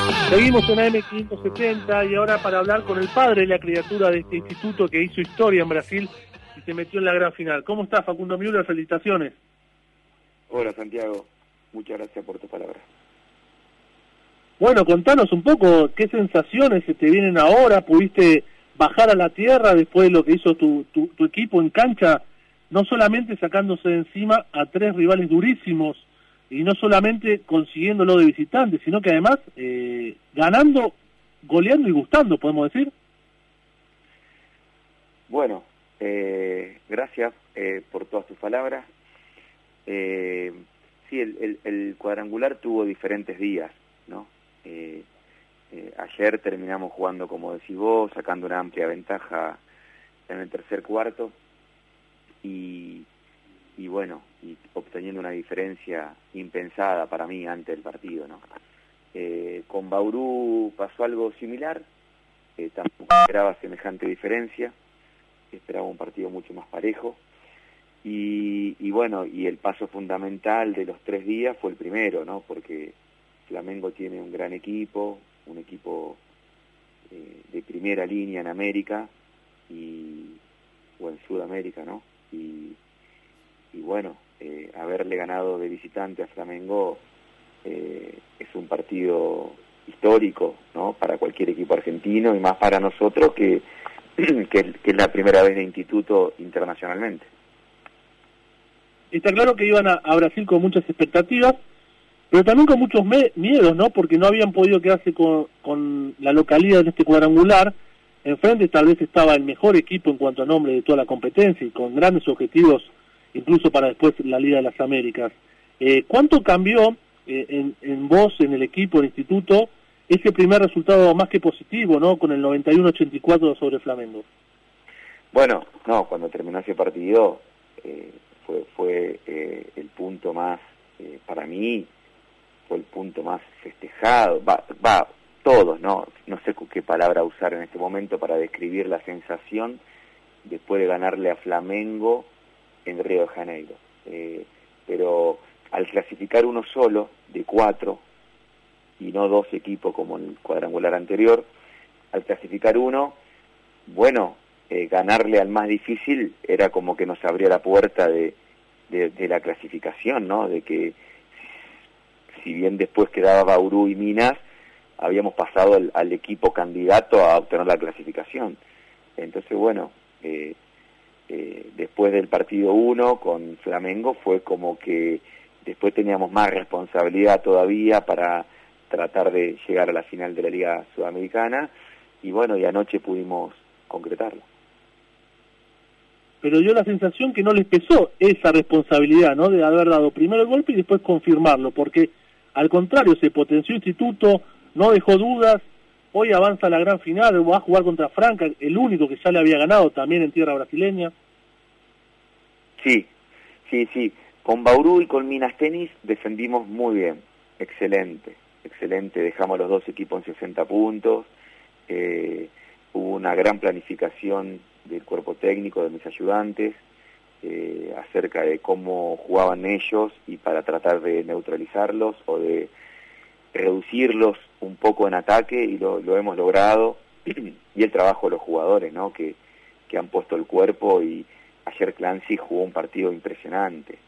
Seguimos en AM570 y ahora para hablar con el padre de la criatura de este instituto que hizo historia en Brasil y se metió en la gran final. ¿Cómo está, Facundo Müller? Felicitaciones. Hola, Santiago. Muchas gracias por tus palabras. Bueno, contanos un poco qué sensaciones se te vienen ahora. ¿Pudiste bajar a la tierra después de lo que hizo tu equipo en cancha? No solamente sacándose de encima a 3 rivales durísimos, y no solamente consiguiéndolo de visitante, sino que además ganando, goleando y gustando, podemos decir. Bueno, gracias por todas tus palabras. Sí, el cuadrangular tuvo diferentes días, ¿no? Ayer terminamos jugando, como decís vos, sacando una amplia ventaja en el tercer cuarto y bueno, y obteniendo una diferencia impensada para mí antes del partido, ¿no? Con Bauru pasó algo similar, tampoco esperaba semejante diferencia, esperaba un partido mucho más parejo, y bueno, y el paso fundamental de los 3 días fue el primero, ¿no? Porque Flamengo tiene un gran equipo, un equipo de primera línea en América, o en Sudamérica, ¿no? Y bueno, haberle ganado de visitante a Flamengo es un partido histórico, ¿no? Para cualquier equipo argentino y más para nosotros que es la primera vez de instituto internacionalmente. Está claro que iban a Brasil con muchas expectativas, pero también con muchos miedos, ¿no? Porque no habían podido quedarse con la localidad de este cuadrangular. Enfrente tal vez estaba el mejor equipo en cuanto a nombre de toda la competencia y con grandes objetivos, incluso para después la Liga de las Américas. ¿Cuánto cambió en vos, en el equipo, en el instituto, ese primer resultado más que positivo, ¿no? Con el 91-84 sobre Flamengo. Bueno, no, cuando terminó ese partido fue el punto más, para mí, fue el punto más festejado, todos, no sé qué palabra usar en este momento para describir la sensación después de ganarle a Flamengo en Río de Janeiro. Pero al clasificar uno solo, de 4, y no 2 equipos como en el cuadrangular anterior, al clasificar uno, bueno, ganarle al más difícil era como que nos abría la puerta de la clasificación, ¿no? De que si bien después quedaba Bauru y Minas, habíamos pasado al equipo candidato a obtener la clasificación. Entonces, bueno, después del partido 1 con Flamengo fue como que después teníamos más responsabilidad todavía para tratar de llegar a la final de la Liga Sudamericana, y bueno, y anoche pudimos concretarlo. Pero dio la sensación que no les pesó esa responsabilidad, ¿no? De haber dado primero el golpe y después confirmarlo, porque al contrario, se potenció el instituto, no dejó dudas, hoy avanza a la gran final, va a jugar contra Franca, el único que ya le había ganado también en tierra brasileña. Sí, con Bauru y con Minas Tenis defendimos muy bien, excelente, dejamos los 2 equipos en 60 puntos, hubo una gran planificación del cuerpo técnico, de mis ayudantes, acerca de cómo jugaban ellos y para tratar de neutralizarlos o de reducirlos un poco en ataque, y lo hemos logrado, y el trabajo de los jugadores, ¿no? que han puesto el cuerpo, y ayer Clancy jugó un partido impresionante,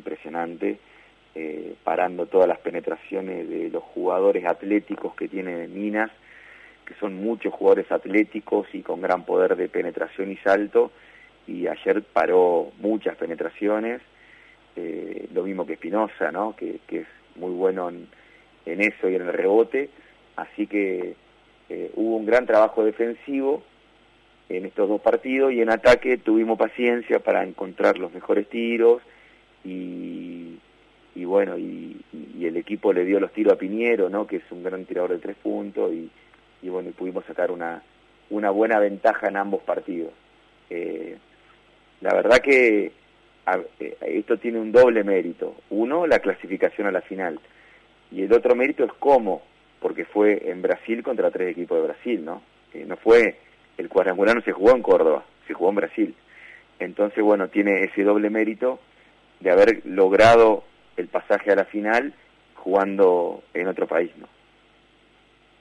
parando todas las penetraciones de los jugadores atléticos que tiene Minas, que son muchos jugadores atléticos y con gran poder de penetración y salto, y ayer paró muchas penetraciones, lo mismo que Espinosa, ¿no? que es muy bueno en eso y en el rebote, así que hubo un gran trabajo defensivo en estos 2 partidos, y en ataque tuvimos paciencia para encontrar los mejores tiros, y bueno, y el equipo le dio los tiros a Piñero, ¿no? que es un gran tirador de 3 puntos, y bueno, y pudimos sacar una buena ventaja en ambos partidos. La verdad que esto tiene un doble mérito. Uno, la clasificación a la final, y el otro mérito es cómo, porque fue en Brasil contra 3 equipos de Brasil, ¿no? No fue, el cuadrangular no se jugó en Córdoba, se jugó en Brasil. Entonces, bueno, tiene ese doble mérito de haber logrado el pasaje a la final jugando en otro país, ¿no?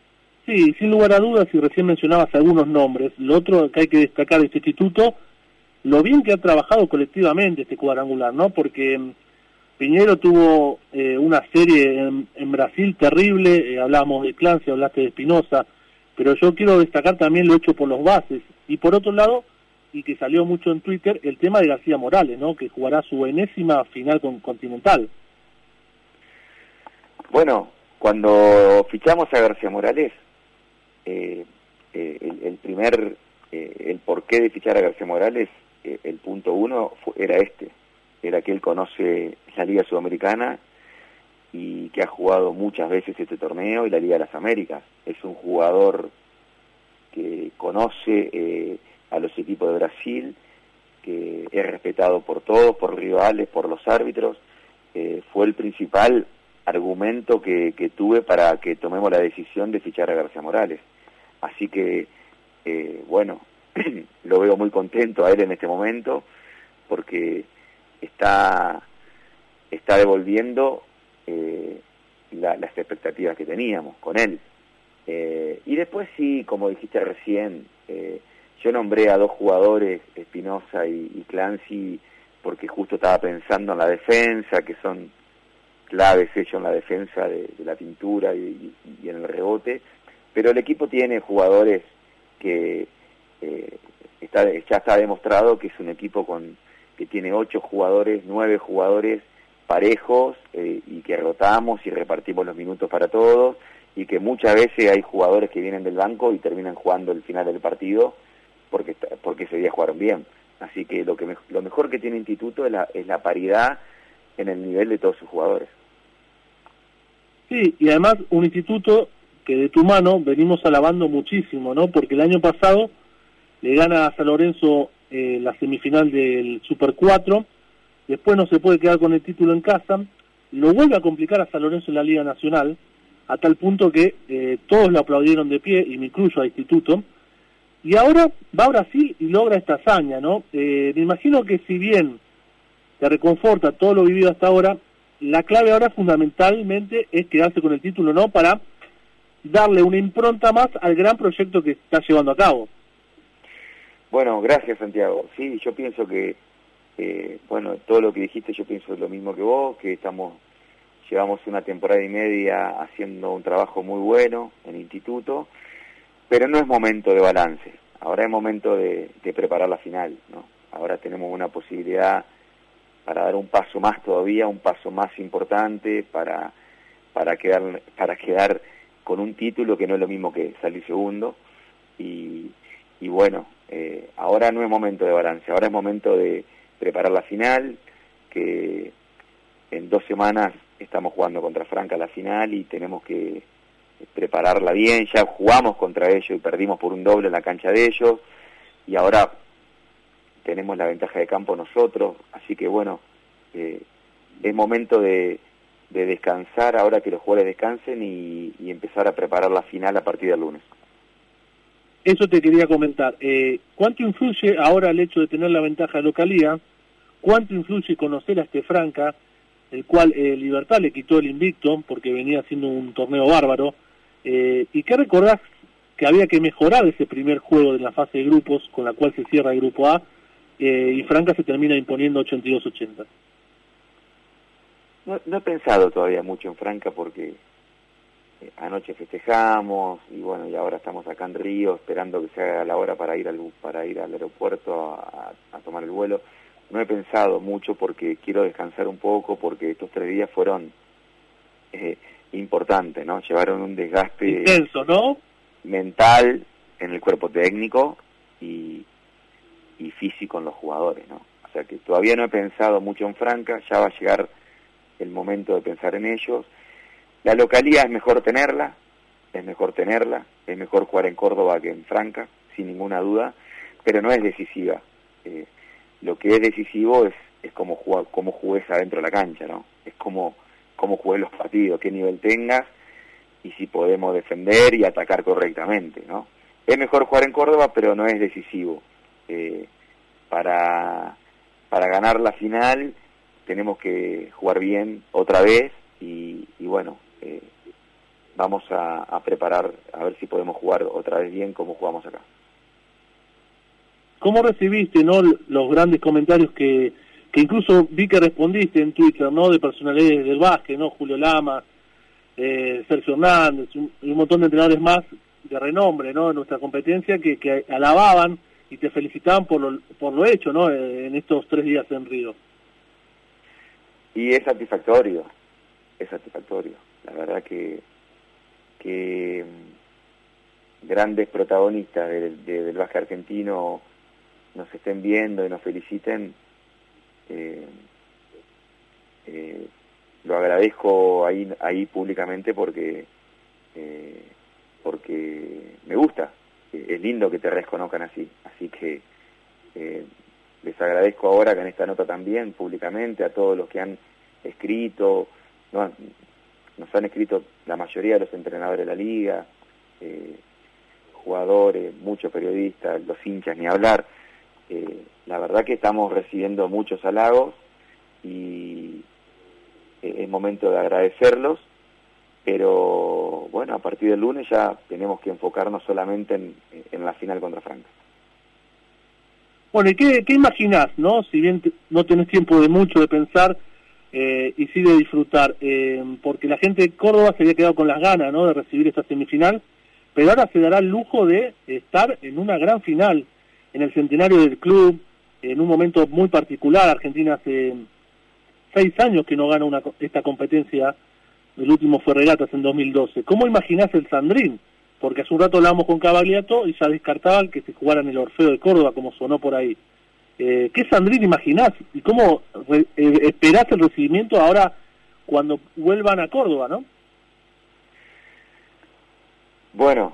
Sí, sin lugar a dudas, y recién mencionabas algunos nombres. Lo otro que hay que destacar de este instituto, lo bien que ha trabajado colectivamente este cuadrangular, ¿no? Porque Piñero tuvo una serie en Brasil terrible, hablábamos de Clancy, hablaste de Espinosa, pero yo quiero destacar también lo hecho por los bases. Y por otro lado, y que salió mucho en Twitter, el tema de García Morales, ¿no? Que jugará su enésima final con Continental. Bueno, cuando fichamos a García Morales, el porqué de fichar a García Morales, el punto uno era que él conoce la Liga Sudamericana y que ha jugado muchas veces este torneo y la Liga de las Américas. Es un jugador que conoce a los equipos de Brasil, que es respetado por todos, por rivales, por los árbitros. Fue el principal argumento que tuve para que tomemos la decisión de fichar a García Morales. Así que, bueno, lo veo muy contento a él en este momento, porque está devolviendo las expectativas que teníamos con él. Y después sí, como dijiste recién, yo nombré a dos jugadores, Espinosa y Clancy, porque justo estaba pensando en la defensa, que son claves ellos en la defensa de la pintura y en el rebote, pero el equipo tiene jugadores que ya está demostrado que es un equipo que tiene 8 jugadores, 9 jugadores parejos, y que rotamos y repartimos los minutos para todos, y que muchas veces hay jugadores que vienen del banco y terminan jugando el final del partido porque ese día jugaron bien. Así que lo mejor que tiene Instituto es la paridad en el nivel de todos sus jugadores. Sí, y además un instituto que de tu mano venimos alabando muchísimo, ¿no? Porque el año pasado le gana a San Lorenzo la semifinal del Super 4, después no se puede quedar con el título en casa, lo vuelve a complicar a San Lorenzo en la Liga Nacional, a tal punto que todos lo aplaudieron de pie, y me incluyo a Instituto, y ahora va a Brasil y logra esta hazaña, ¿no? Me imagino que si bien te reconforta todo lo vivido hasta ahora, la clave ahora fundamentalmente es quedarse con el título, ¿no? Para darle una impronta más al gran proyecto que está llevando a cabo. Bueno, gracias Santiago. Sí, yo pienso que, bueno, todo lo que dijiste yo pienso lo mismo que vos, que llevamos una temporada y media haciendo un trabajo muy bueno en Instituto, pero no es momento de balance, ahora es momento de preparar la final, ¿no? Ahora tenemos una posibilidad para dar un paso más todavía, un paso más importante para quedar con un título que no es lo mismo que salir segundo, y bueno, ahora no es momento de balance, ahora es momento de preparar la final, que en 2 semanas estamos jugando contra Franca la final y tenemos que prepararla bien. Ya jugamos contra ellos y perdimos por un doble en la cancha de ellos, y ahora tenemos la ventaja de campo nosotros, así que bueno, es momento de descansar ahora que los jugadores descansen y empezar a preparar la final a partir del lunes. Eso te quería comentar. ¿Cuánto influye ahora el hecho de tener la ventaja de localía? ¿Cuánto influye conocer a este Franca, el cual Libertad le quitó el invicto porque venía haciendo un torneo bárbaro? ¿Y qué recordás que había que mejorar ese primer juego de la fase de grupos con la cual se cierra el grupo A, y Franca se termina imponiendo 82-80? No he pensado todavía mucho en Franca porque anoche festejamos y bueno, y ahora estamos acá en Río esperando que se haga la hora para ir al aeropuerto a tomar el vuelo. No he pensado mucho porque quiero descansar un poco, porque estos 3 días fueron importantes, ¿no? Llevaron un desgaste intenso, ¿no? Mental en el cuerpo técnico y físico en los jugadores, ¿no? O sea que todavía no he pensado mucho en Franca, ya va a llegar el momento de pensar en ellos. La localía es mejor tenerla, es mejor jugar en Córdoba que en Franca, sin ninguna duda, pero no es decisiva. Lo que es decisivo es cómo jugues adentro de la cancha, ¿no? Es cómo jugues los partidos, qué nivel tengas y si podemos defender y atacar correctamente, ¿no? Es mejor jugar en Córdoba, pero no es decisivo. Para ganar la final tenemos que jugar bien otra vez y bueno, vamos a preparar, a ver si podemos jugar otra vez bien como jugamos acá. ¿Cómo recibiste, no, los grandes comentarios que incluso vi que respondiste en Twitter, no, de personalidades del básquet, no, Julio Lama, Sergio Hernández, un montón de entrenadores más de renombre, no, en nuestra competencia que alababan y te felicitaban por lo hecho, no, en estos 3 días en Río? Y es satisfactorio. La verdad que grandes protagonistas del básquet argentino nos estén viendo y nos feliciten, lo agradezco ahí públicamente porque me gusta. Es lindo que te reconozcan así que les agradezco ahora que en esta nota también públicamente a todos los que han escrito, nos han escrito la mayoría de los entrenadores de la liga, jugadores, muchos periodistas, los hinchas ni hablar. La verdad que estamos recibiendo muchos halagos y es momento de agradecerlos, pero bueno, a partir del lunes ya tenemos que enfocarnos solamente en la final contra Franca. Bueno, ¿y qué imaginás, no? Si bien no tenés tiempo de mucho de pensar y sí de disfrutar, porque la gente de Córdoba se había quedado con las ganas, ¿no?, de recibir esta semifinal, pero ahora se dará el lujo de estar en una gran final, en el centenario del club, en un momento muy particular. Argentina hace 6 años que no gana esta competencia, el último fue Regatas en 2012. ¿Cómo imaginás el Sandrín? Porque hace un rato hablábamos con Cavaliato y ya descartaban que se jugara en el Orfeo de Córdoba, como sonó por ahí. ¿Qué Sandrín imaginás? ¿Y cómo esperás el recibimiento ahora cuando vuelvan a Córdoba, no? Bueno,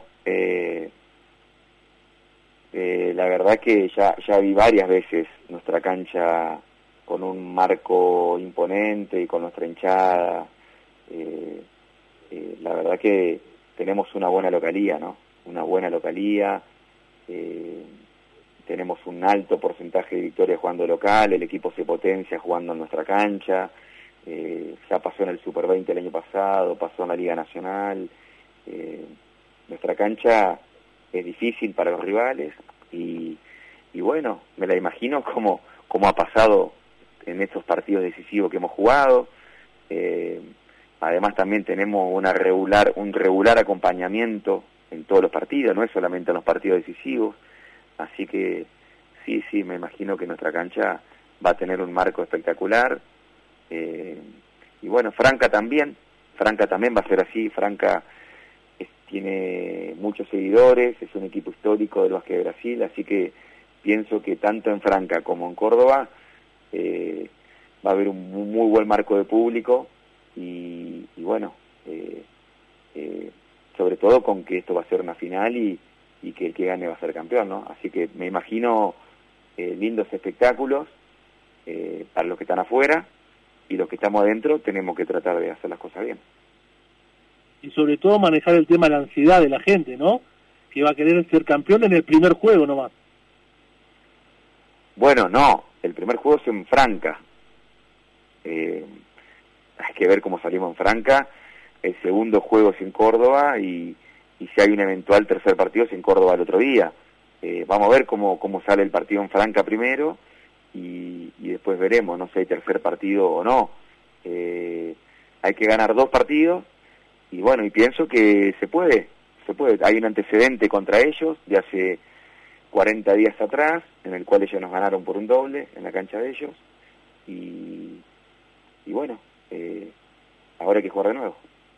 la verdad que ya vi varias veces nuestra cancha con un marco imponente y con nuestra hinchada. La verdad que tenemos una buena localía, ¿no? Una buena localía, tenemos un alto porcentaje de victorias jugando local, el equipo se potencia jugando en nuestra cancha, ya pasó en el Super 20 el año pasado, pasó en la Liga Nacional. Nuestra cancha es difícil para los rivales y bueno, me la imagino como ha pasado en estos partidos decisivos que hemos jugado. Además también tenemos un regular acompañamiento en todos los partidos, no es solamente en los partidos decisivos, así que sí, me imagino que nuestra cancha va a tener un marco espectacular. Y bueno, Franca también va a ser así. Franca tiene muchos seguidores, es un equipo histórico del básquet de Brasil, así que pienso que tanto en Franca como en Córdoba va a haber un muy buen marco de público y bueno, sobre todo con que esto va a ser una final y que el que gane va a ser campeón, ¿no? Así que me imagino lindos espectáculos para los que están afuera, y los que estamos adentro tenemos que tratar de hacer las cosas bien. Y sobre todo manejar el tema de la ansiedad de la gente, ¿no?, que va a querer ser campeón en el primer juego nomás. Bueno, no, el primer juego es en Franca. Hay que ver cómo salimos en Franca. El segundo juego es en Córdoba y si hay un eventual tercer partido es en Córdoba el otro día. Vamos a ver cómo sale el partido en Franca primero y después veremos, no sé si hay tercer partido o no. Hay que ganar 2 partidos y bueno, y pienso que se puede. Hay un antecedente contra ellos de hace 40 días atrás, en el cual ellos nos ganaron por un doble en la cancha de ellos y bueno, ahora hay que jugar de nuevo.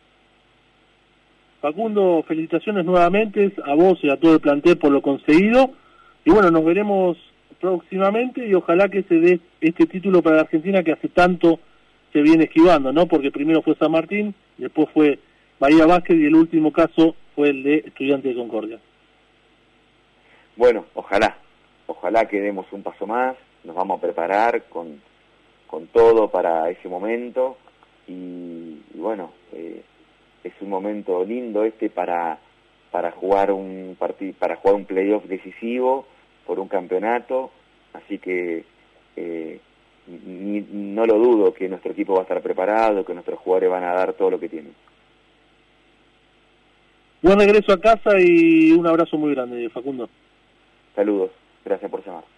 Facundo, felicitaciones nuevamente a vos y a todo el plantel por lo conseguido, y bueno, nos veremos próximamente y ojalá que se dé este título para la Argentina que hace tanto se viene esquivando, ¿no? Porque primero fue San Martín, después fue Bahía Básquet y el último caso fue el de Estudiantes de Concordia. Bueno, ojalá que demos un paso más, nos vamos a preparar con todo para ese momento y bueno, es un momento lindo para jugar un playoff decisivo por un campeonato, así que no lo dudo que nuestro equipo va a estar preparado, que nuestros jugadores van a dar todo lo que tienen. Buen regreso a casa y un abrazo muy grande, Facundo. Saludos, gracias por llamar.